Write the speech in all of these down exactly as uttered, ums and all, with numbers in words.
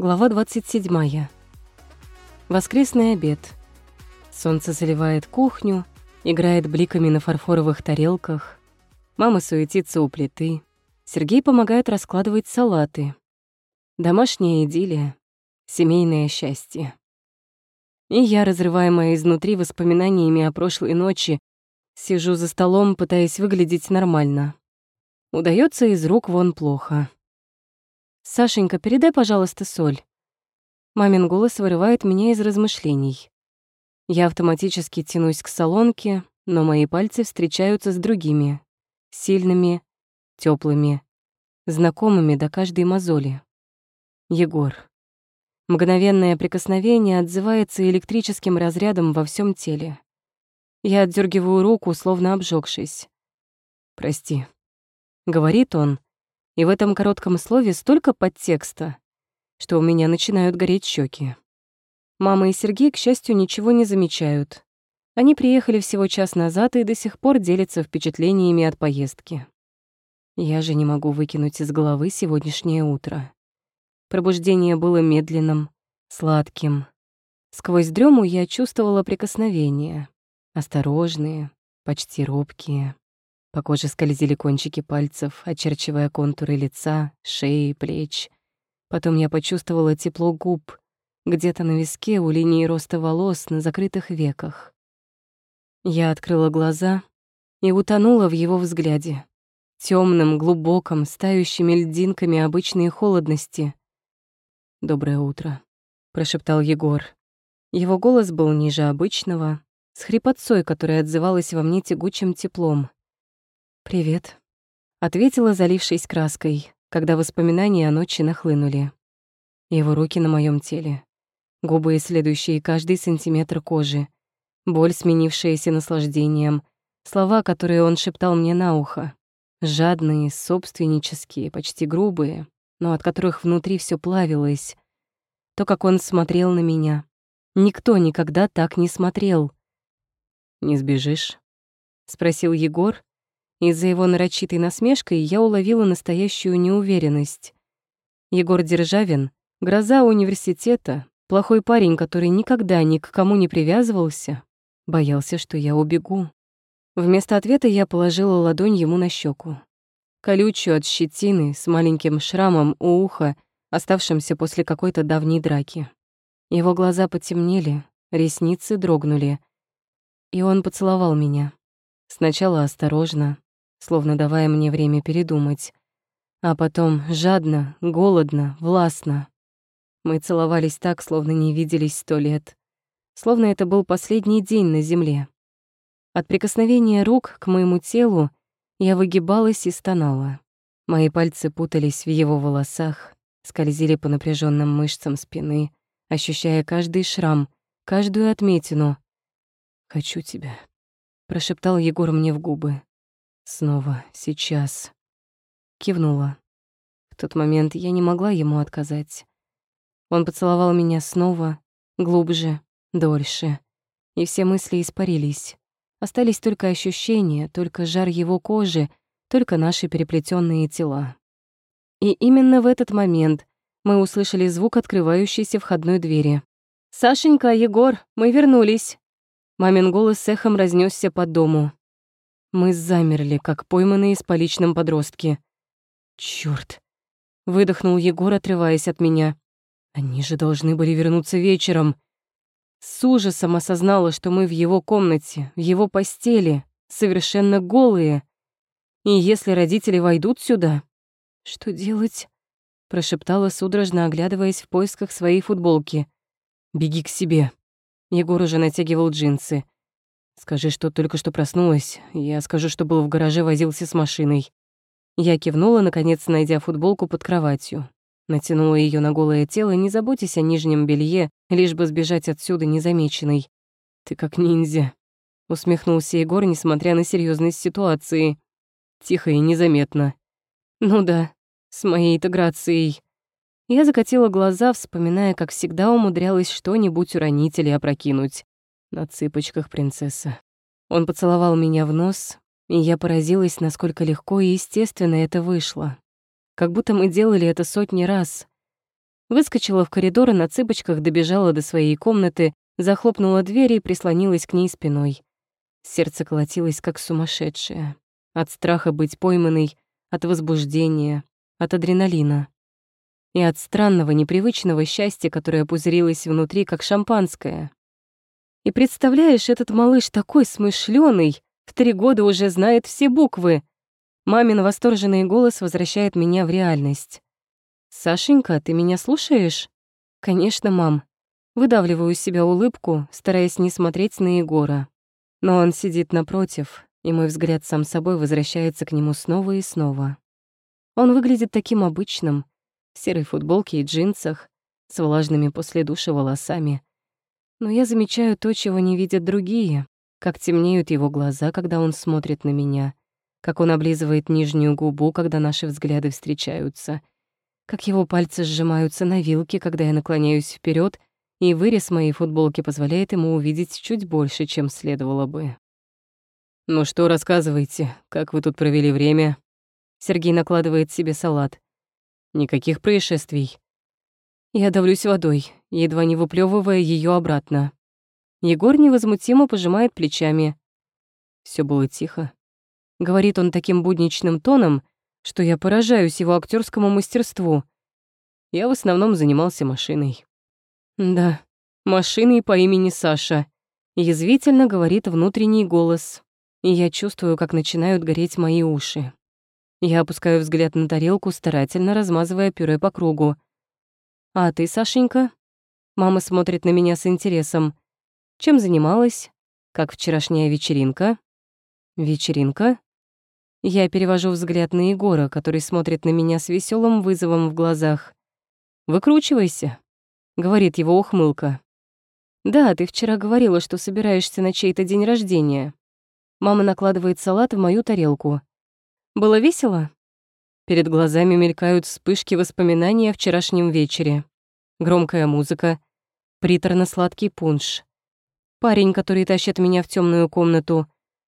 Глава двадцать седьмая. Воскресный обед. Солнце заливает кухню, играет бликами на фарфоровых тарелках. Мама суетится у плиты. Сергей помогает раскладывать салаты. Домашняя идиллия, семейное счастье. И я, разрываемая изнутри воспоминаниями о прошлой ночи, сижу за столом, пытаясь выглядеть нормально. Удаётся из рук вон плохо. «Сашенька, передай, пожалуйста, соль». Мамин голос вырывает меня из размышлений. Я автоматически тянусь к солонке, но мои пальцы встречаются с другими, сильными, тёплыми, знакомыми до каждой мозоли. Егор. Мгновенное прикосновение отзывается электрическим разрядом во всём теле. Я отдёргиваю руку, словно обжёгшись. «Прости», — говорит он, и в этом коротком слове столько подтекста, что у меня начинают гореть щеки. Мама и Сергей, к счастью, ничего не замечают. Они приехали всего час назад и до сих пор делятся впечатлениями от поездки. Я же не могу выкинуть из головы сегодняшнее утро. Пробуждение было медленным, сладким. Сквозь дрему я чувствовала прикосновения, осторожные, почти робкие. По коже скользили кончики пальцев, очерчивая контуры лица, шеи, плеч. Потом я почувствовала тепло губ, где-то на виске у линии роста волос на закрытых веках. Я открыла глаза и утонула в его взгляде. Тёмным, глубоком, с тающими льдинками обычной холодности. «Доброе утро», — прошептал Егор. Его голос был ниже обычного, с хрипотцой, которая отзывалась во мне тягучим теплом. «Привет», — ответила, залившись краской, когда воспоминания о ночи нахлынули. Его руки на моём теле, губы, исследующие каждый сантиметр кожи, боль, сменившаяся наслаждением, слова, которые он шептал мне на ухо, жадные, собственнические, почти грубые, но от которых внутри всё плавилось. То, как он смотрел на меня. Никто никогда так не смотрел. «Не сбежишь?» — спросил Егор. Из-за его нарочитой насмешкой я уловила настоящую неуверенность. Егор Державин, гроза университета, плохой парень, который никогда ни к кому не привязывался, боялся, что я убегу. Вместо ответа я положила ладонь ему на щеку, колючую от щетины, с маленьким шрамом у уха, оставшимся после какой-то давней драки. Его глаза потемнели, ресницы дрогнули, и он поцеловал меня. Сначала осторожно, словно давая мне время передумать, а потом жадно, голодно, властно. Мы целовались так, словно не виделись сто лет, словно это был последний день на земле. От прикосновения рук к моему телу я выгибалась и стонала. Мои пальцы путались в его волосах, скользили по напряженным мышцам спины, ощущая каждый шрам, каждую отметину. «Хочу тебя», — прошептал Егор мне в губы. «Снова, сейчас». Кивнула. В тот момент я не могла ему отказать. Он поцеловал меня снова, глубже, дольше. И все мысли испарились. Остались только ощущения, только жар его кожи, только наши переплетенные тела. И именно в этот момент мы услышали звук открывающейся входной двери. «Сашенька, Егор, мы вернулись!» Мамин голос эхом разнесся по дому. Мы замерли, как пойманные с поличным подростки. «Чёрт!» — выдохнул Егор, отрываясь от меня. «Они же должны были вернуться вечером». С ужасом осознала, что мы в его комнате, в его постели, совершенно голые. И если родители войдут сюда... «Что делать?» — прошептала, судорожно оглядываясь в поисках своей футболки. «Беги к себе». Егор уже натягивал джинсы. «Скажи, что только что проснулась. Я скажу, что был в гараже, возился с машиной». Я кивнула, наконец найдя футболку под кроватью. Натянула ее на голое тело, не заботясь о нижнем белье, лишь бы сбежать отсюда незамеченной. «Ты как ниндзя», — усмехнулся Егор, несмотря на серьезность ситуации. «Тихо и незаметно». «Ну да, с моей-то грацией». Я закатила глаза, вспоминая, как всегда умудрялась что-нибудь уронить или опрокинуть. На цыпочках, принцесса. Он поцеловал меня в нос, и я поразилась, насколько легко и естественно это вышло. Как будто мы делали это сотни раз. Выскочила в коридор и на цыпочках добежала до своей комнаты, захлопнула дверь и прислонилась к ней спиной. Сердце колотилось, как сумасшедшее. От страха быть пойманной, от возбуждения, от адреналина. И от странного, непривычного счастья, которое пузырилось внутри, как шампанское. И представляешь, этот малыш такой смышлёный, в три года уже знает все буквы. Мамин восторженный голос возвращает меня в реальность. «Сашенька, ты меня слушаешь?» «Конечно, мам». Выдавливаю из себя улыбку, стараясь не смотреть на Егора. Но он сидит напротив, и мой взгляд сам собой возвращается к нему снова и снова. Он выглядит таким обычным, в серой футболке и джинсах, с влажными после душа волосами. Но я замечаю то, чего не видят другие, как темнеют его глаза, когда он смотрит на меня, как он облизывает нижнюю губу, когда наши взгляды встречаются, как его пальцы сжимаются на вилке, когда я наклоняюсь вперед, и вырез моей футболки позволяет ему увидеть чуть больше, чем следовало бы. «Ну что, рассказывайте, как вы тут провели время?» Сергей накладывает себе салат. «Никаких происшествий?» Я давлюсь водой, едва не выплёвывая её обратно. Егор невозмутимо пожимает плечами. Всё было тихо. Говорит он таким будничным тоном, что я поражаюсь его актёрскому мастерству. Я в основном занимался машиной. Да, машиной по имени Саша. Язвительно говорит внутренний голос, и я чувствую, как начинают гореть мои уши. Я опускаю взгляд на тарелку, старательно размазывая пюре по кругу. «А ты, Сашенька?» Мама смотрит на меня с интересом. «Чем занималась? Как вчерашняя вечеринка?» «Вечеринка?» Я перевожу взгляд на Егора, который смотрит на меня с веселым вызовом в глазах. «Выкручивайся», — говорит его ухмылка. «Да, ты вчера говорила, что собираешься на чей-то день рождения». Мама накладывает салат в мою тарелку. «Было весело?» Перед глазами мелькают вспышки воспоминаний о вчерашнем вечере. Громкая музыка, приторно-сладкий пунш. Парень, который тащит меня в темную комнату.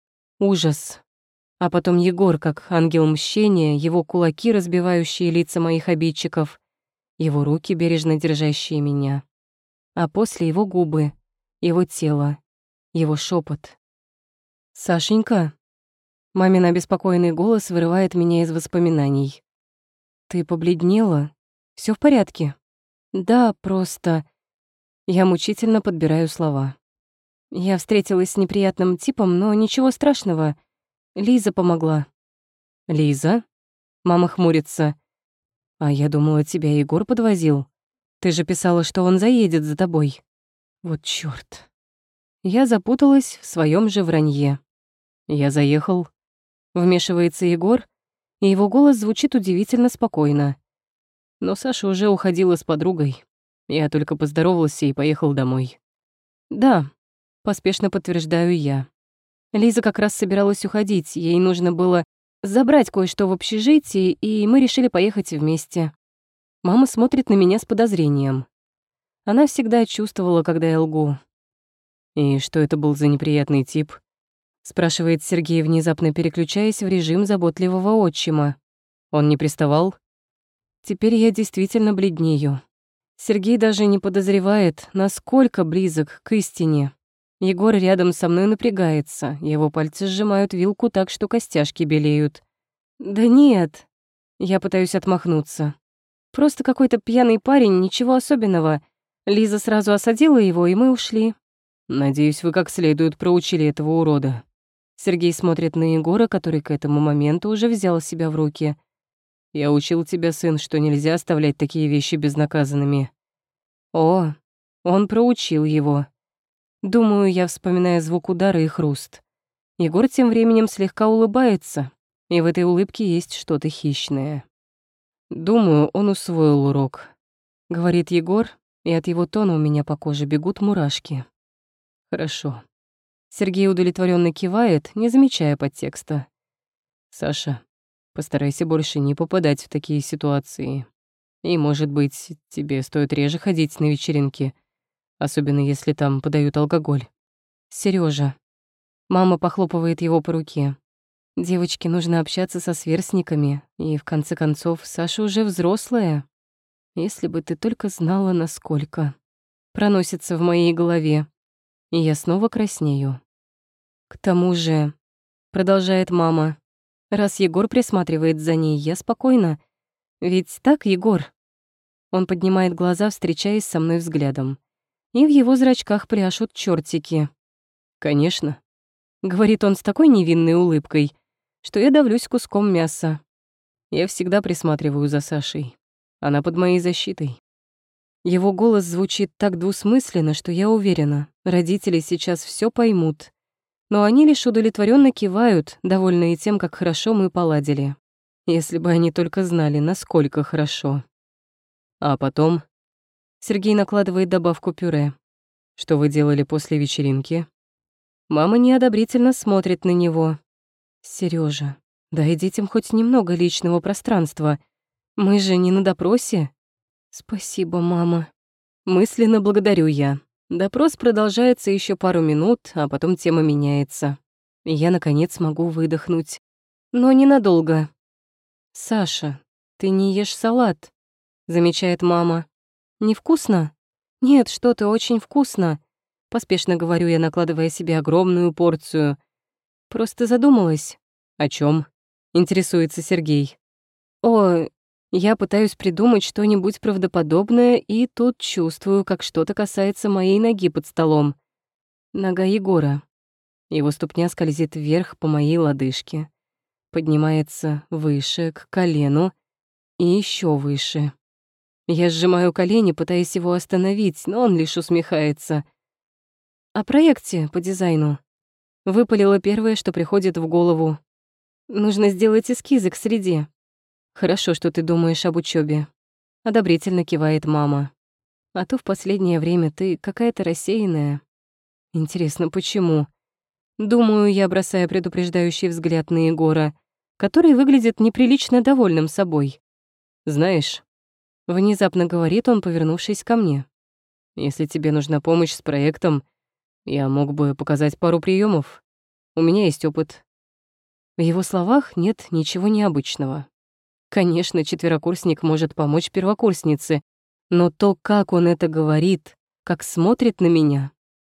Ужас. А потом Егор, как ангел мщения, его кулаки, разбивающие лица моих обидчиков, его руки, бережно держащие меня. А после его губы, его тело, его шепот. «Сашенька?» Мамин обеспокоенный голос вырывает меня из воспоминаний. «Ты побледнела? Всё в порядке?» «Да, просто...» Я мучительно подбираю слова. Я встретилась с неприятным типом, но ничего страшного. Лиза помогла. «Лиза?» Мама хмурится. «А я думала, тебя Егор подвозил. Ты же писала, что он заедет за тобой». Вот чёрт. Я запуталась в своём же вранье. «Я заехал». Вмешивается Егор, и его голос звучит удивительно спокойно. Но Саша уже уходила с подругой. Я только поздоровался и поехал домой. «Да», — поспешно подтверждаю я. Лиза как раз собиралась уходить, ей нужно было забрать кое-что в общежитии, и мы решили поехать вместе. Мама смотрит на меня с подозрением. Она всегда чувствовала, когда я лгу. «И что это был за неприятный тип?» — спрашивает Сергей, внезапно переключаясь в режим заботливого отчима. «Он не приставал?» Теперь я действительно бледнею. Сергей даже не подозревает, насколько близок к истине. Егор рядом со мной напрягается, его пальцы сжимают вилку так, что костяшки белеют. «Да нет», — я пытаюсь отмахнуться. «Просто какой-то пьяный парень, ничего особенного. Лиза сразу осадила его, и мы ушли». «Надеюсь, вы как следует проучили этого урода». Сергей смотрит на Егора, который к этому моменту уже взял себя в руки. «Я учил тебя, сын, что нельзя оставлять такие вещи безнаказанными». О, он проучил его. Думаю, я вспоминаю звук удара и хруст. Егор тем временем слегка улыбается, и в этой улыбке есть что-то хищное. «Думаю, он усвоил урок», — говорит Егор, и от его тона у меня по коже бегут мурашки. «Хорошо». Сергей удовлетворенно кивает, не замечая подтекста. «Саша, постарайся больше не попадать в такие ситуации. И, может быть, тебе стоит реже ходить на вечеринки, особенно если там подают алкоголь». «Серёжа». Мама похлопывает его по руке. «Девочке нужно общаться со сверстниками, и, в конце концов, Саша уже взрослая». Если бы ты только знала, насколько. Проносится в моей голове, и я снова краснею. К тому же, продолжает мама, раз Егор присматривает за ней, я спокойна. Ведь так, Егор? Он поднимает глаза, встречаясь со мной взглядом. И в его зрачках пляшут чёртики. «Конечно», — говорит он с такой невинной улыбкой, что я давлюсь куском мяса. Я всегда присматриваю за Сашей. Она под моей защитой. Его голос звучит так двусмысленно, что я уверена, родители сейчас всё поймут. Но они лишь удовлетворенно кивают, довольные тем, как хорошо мы поладили. Если бы они только знали, насколько хорошо. А потом Сергей накладывает добавку пюре. Что вы делали после вечеринки? Мама неодобрительно смотрит на него. Сережа, дай детям хоть немного личного пространства. Мы же не на допросе. Спасибо, мама. Мысленно благодарю я. Допрос продолжается еще пару минут, а потом тема меняется. И я, наконец, могу выдохнуть. Но ненадолго. «Саша, ты не ешь салат», — замечает мама. «Невкусно?» «Нет, что-то очень вкусно», — поспешно говорю я, накладывая себе огромную порцию. «Просто задумалась». «О чем? Интересуется Сергей. «О, я пытаюсь придумать что-нибудь правдоподобное, и тут чувствую, как что-то касается моей ноги под столом. Нога Егора. Его ступня скользит вверх по моей лодыжке, поднимается выше, к колену, и еще выше. Я сжимаю колени, пытаясь его остановить, но он лишь усмехается. «О проекте по дизайну». Выпалило первое, что приходит в голову. «Нужно сделать эскизы к среде». «Хорошо, что ты думаешь об учебе. Одобрительно кивает мама. «А то в последнее время ты какая-то рассеянная». «Интересно, почему?» Думаю я, бросая предупреждающий взгляд на Егора, который выглядит неприлично довольным собой. «Знаешь», — внезапно говорит он, повернувшись ко мне, «если тебе нужна помощь с проектом, я мог бы показать пару приемов. У меня есть опыт». В его словах нет ничего необычного. Конечно, четверокурсник может помочь первокурснице, но то, как он это говорит, как смотрит на меня,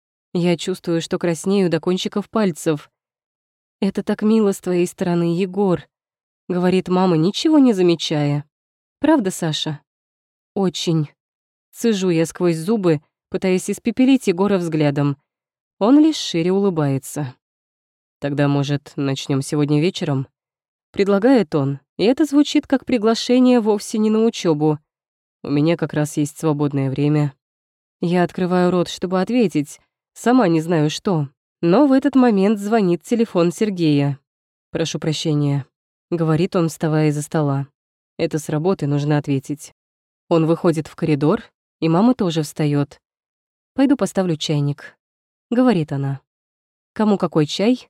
я чувствую, что краснею до кончиков пальцев. «Это так мило с твоей стороны, Егор», — говорит мама, ничего не замечая. «Правда, Саша?» «Очень». Цежу я сквозь зубы, пытаясь испепелить Егора взглядом. Он лишь шире улыбается. «Тогда, может, начнем сегодня вечером?» Предлагает он, и это звучит как приглашение вовсе не на учебу. У меня как раз есть свободное время. Я открываю рот, чтобы ответить, сама не знаю что, но в этот момент звонит телефон Сергея. «Прошу прощения», — говорит он, вставая из-за стола. «Это с работы, нужно ответить». Он выходит в коридор, и мама тоже встает. «Пойду поставлю чайник», — говорит она. «Кому какой чай?»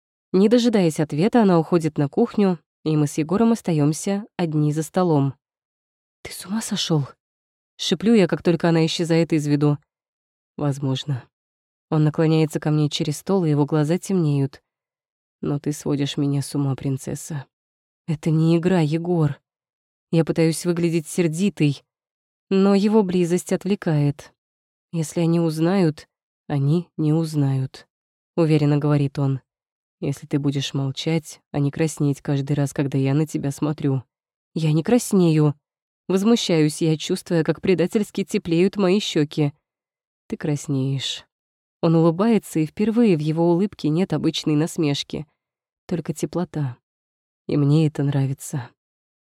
Не дожидаясь ответа, она уходит на кухню, и мы с Егором остаемся одни за столом. «Ты с ума сошел? Шиплю я, как только она исчезает из виду. «Возможно». Он наклоняется ко мне через стол, и его глаза темнеют. «Но ты сводишь меня с ума, принцесса». «Это не игра, Егор». Я пытаюсь выглядеть сердитой, но его близость отвлекает. «Если они узнают, они не узнают», — уверенно говорит он. «Если ты будешь молчать, а не краснеть каждый раз, когда я на тебя смотрю». «Я не краснею». Возмущаюсь я, чувствуя, как предательски теплеют мои щеки. «Ты краснеешь». Он улыбается, и впервые в его улыбке нет обычной насмешки, только теплота. И мне это нравится.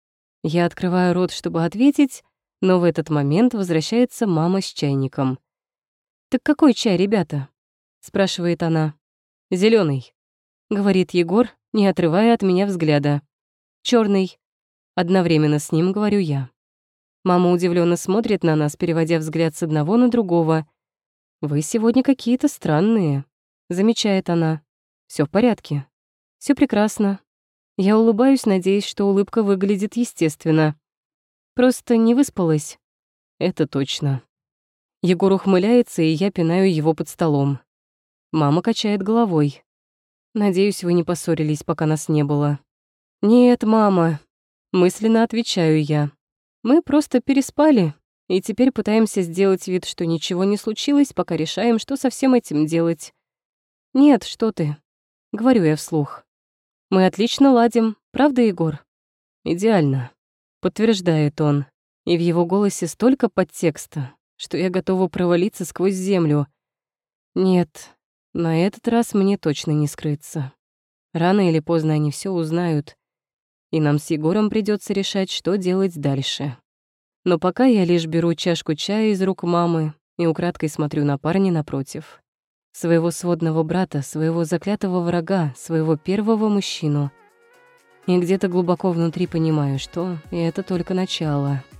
Я открываю рот, чтобы ответить, но в этот момент возвращается мама с чайником. «Так какой чай, ребята?» — спрашивает она. «Зелёный», — говорит Егор, не отрывая от меня взгляда. «Чёрный». Одновременно с ним говорю я. Мама удивлённо смотрит на нас, переводя взгляд с одного на другого. «Вы сегодня какие-то странные», — замечает она. «Всё в порядке. Всё прекрасно». Я улыбаюсь, надеясь, что улыбка выглядит естественно. Просто не выспалась. Это точно. Егор ухмыляется, и я пинаю его под столом. Мама качает головой. «Надеюсь, вы не поссорились, пока нас не было». «Нет, мама», — мысленно отвечаю я. Мы просто переспали, и теперь пытаемся сделать вид, что ничего не случилось, пока решаем, что со всем этим делать. Нет, что ты, говорю я вслух. Мы отлично ладим, правда, Егор? Идеально, подтверждает он, и в его голосе столько подтекста, что я готова провалиться сквозь землю. Нет, на этот раз мне точно не скрыться. Рано или поздно они все узнают, и нам с Егором придется решать, что делать дальше. Но пока я лишь беру чашку чая из рук мамы и украдкой смотрю на парня напротив. Своего сводного брата, своего заклятого врага, своего первого мужчину. И где-то глубоко внутри понимаю, что это только начало.